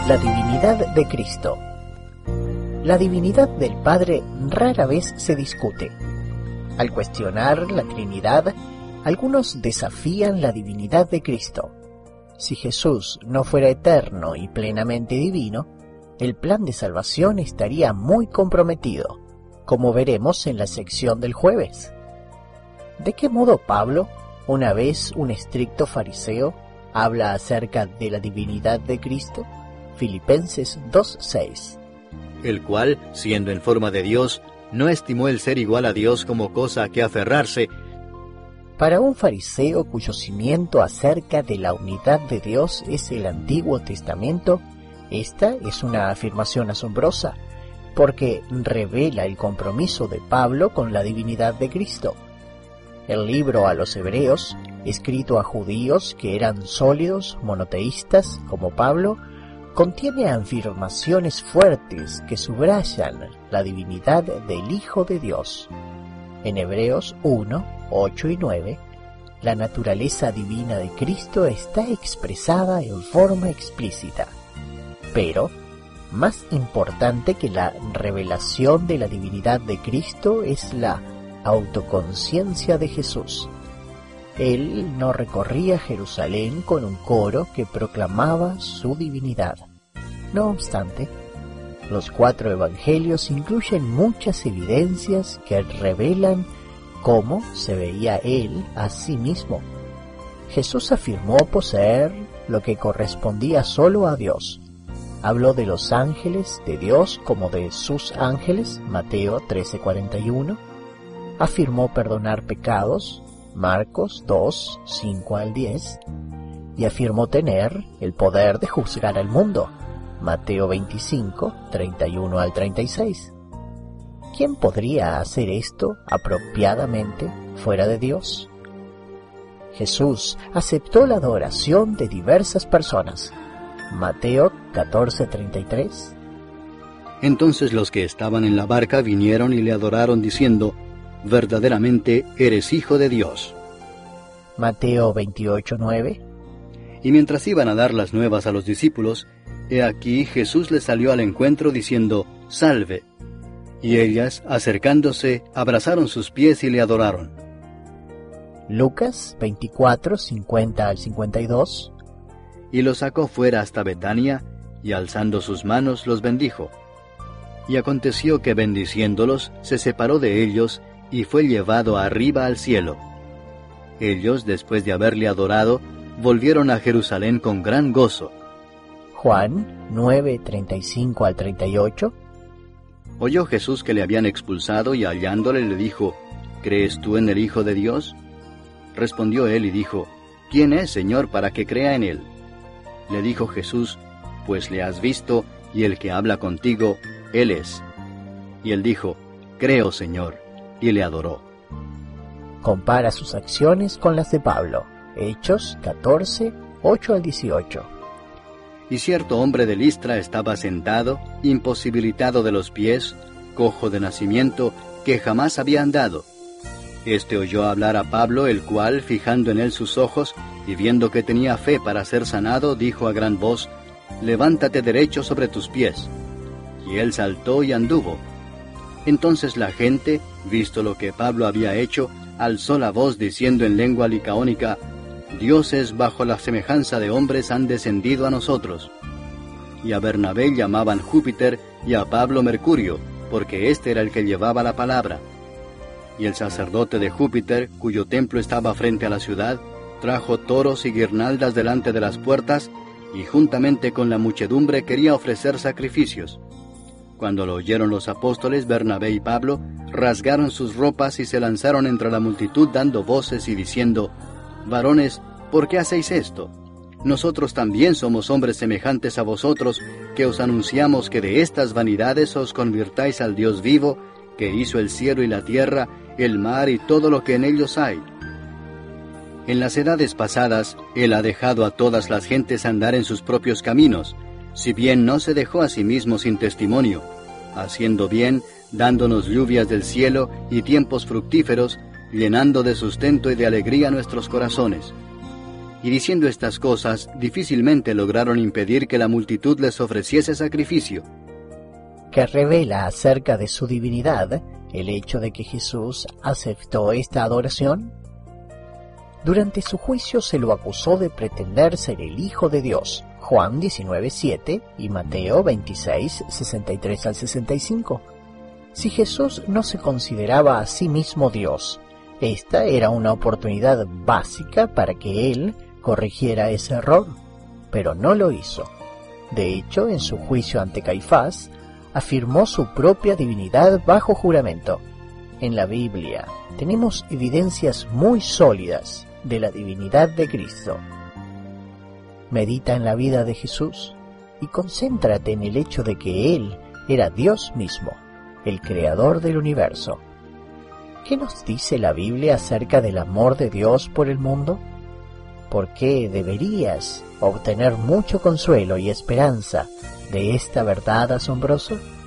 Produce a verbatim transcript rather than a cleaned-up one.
La divinidad de Cristo. La divinidad del Padre rara vez se discute. Al cuestionar la Trinidad, algunos desafían la divinidad de Cristo. Si Jesús no fuera eterno y plenamente divino, el plan de salvación estaría muy comprometido, como veremos en la sección del jueves. ¿De qué modo Pablo, una vez un estricto fariseo, habla acerca de la divinidad de Cristo? Filipenses dos seis. El cual, siendo en forma de Dios, no estimó el ser igual a Dios como cosa a que aferrarse. Para un fariseo cuyo cimiento acerca de la unidad de Dios es el Antiguo Testamento, esta es una afirmación asombrosa, porque revela el compromiso de Pablo con la divinidad de Cristo. El libro a los Hebreos, escrito a judíos que eran sólidos, monoteístas, como Pablo, contiene afirmaciones fuertes que subrayan la divinidad del Hijo de Dios. En Hebreos uno, ocho y nueve, la naturaleza divina de Cristo está expresada en forma explícita. Pero, más importante que la revelación de la divinidad de Cristo es la autoconciencia de Jesús. Él no recorría Jerusalén con un coro que proclamaba su divinidad. No obstante, los cuatro evangelios incluyen muchas evidencias que revelan cómo se veía él a sí mismo. Jesús afirmó poseer lo que correspondía solo a Dios. Habló de los ángeles de Dios como de sus ángeles, Mateo trece cuarenta y uno. Afirmó perdonar pecados, Marcos dos, cinco al diez. Y afirmó tener el poder de juzgar al mundo, Mateo veinticinco, treinta y uno al treinta y seis. ¿Quién podría hacer esto apropiadamente fuera de Dios? Jesús aceptó la adoración de diversas personas, Mateo catorce, treinta y tres. Entonces los que estaban en la barca vinieron y le adoraron diciendo: verdaderamente eres Hijo de Dios. Mateo veintiocho, nueve. Y mientras iban a dar las nuevas a los discípulos, he aquí Jesús les salió al encuentro diciendo: salve. Y ellas, acercándose, abrazaron sus pies y le adoraron. Lucas veinticuatro, cincuenta al cincuenta y dos. Y los sacó fuera hasta Betania, y alzando sus manos los bendijo. Y aconteció que bendiciéndolos, se separó de ellos, y fue llevado arriba al cielo. Ellos, después de haberle adorado, volvieron a Jerusalén con gran gozo. Juan nueve, treinta y cinco al treinta y ocho. Oyó Jesús que le habían expulsado, y hallándole le dijo: ¿crees tú en el Hijo de Dios? Respondió él y dijo: ¿quién es, Señor, para que crea en él? Le dijo Jesús: pues le has visto, y el que habla contigo, él es. Y él dijo: creo, Señor, y le adoró. Compara sus acciones con las de Pablo. Hechos catorce, ocho al dieciocho. Y cierto hombre de Listra estaba sentado, imposibilitado de los pies, cojo de nacimiento, que jamás había andado. Este oyó hablar a Pablo, el cual, fijando en él sus ojos, y viendo que tenía fe para ser sanado, dijo a gran voz: levántate derecho sobre tus pies. Y él saltó y anduvo. Entonces la gente, visto lo que Pablo había hecho, alzó la voz diciendo en lengua licaónica: dioses bajo la semejanza de hombres han descendido a nosotros. Y a Bernabé llamaban Júpiter, y a Pablo Mercurio, porque éste era el que llevaba la palabra. Y el sacerdote de Júpiter, cuyo templo estaba frente a la ciudad, trajo toros y guirnaldas delante de las puertas, y juntamente con la muchedumbre quería ofrecer sacrificios. Cuando lo oyeron los apóstoles, Bernabé y Pablo rasgaron sus ropas y se lanzaron entre la multitud dando voces y diciendo: varones, ¿por qué hacéis esto? Nosotros también somos hombres semejantes a vosotros, que os anunciamos que de estas vanidades os convirtáis al Dios vivo, que hizo el cielo y la tierra, el mar y todo lo que en ellos hay. En las edades pasadas, Él ha dejado a todas las gentes andar en sus propios caminos, si bien no se dejó a sí mismo sin testimonio, haciendo bien, dándonos lluvias del cielo y tiempos fructíferos, llenando de sustento y de alegría nuestros corazones. y diciendo estas cosas difícilmente lograron impedir que la multitud les ofreciese sacrificio. Que revela acerca de su divinidad el hecho de que Jesús aceptó esta adoración. Durante su juicio se lo acusó de pretender ser el Hijo de Dios, Juan diecinueve siete y Mateo veintiséis sesenta y tres al sesenta y cinco. Si Jesús no se consideraba a sí mismo Dios, esta era una oportunidad básica para que él corrigiera ese error, pero no lo hizo. De hecho, en su juicio ante Caifás, afirmó su propia divinidad bajo juramento. En la Biblia tenemos evidencias muy sólidas de la divinidad de Cristo. Medita en la vida de Jesús y concéntrate en el hecho de que Él era Dios mismo, el creador del universo. ¿Qué nos dice la Biblia acerca del amor de Dios por el mundo? ¿Por qué deberías obtener mucho consuelo y esperanza de esta verdad asombrosa?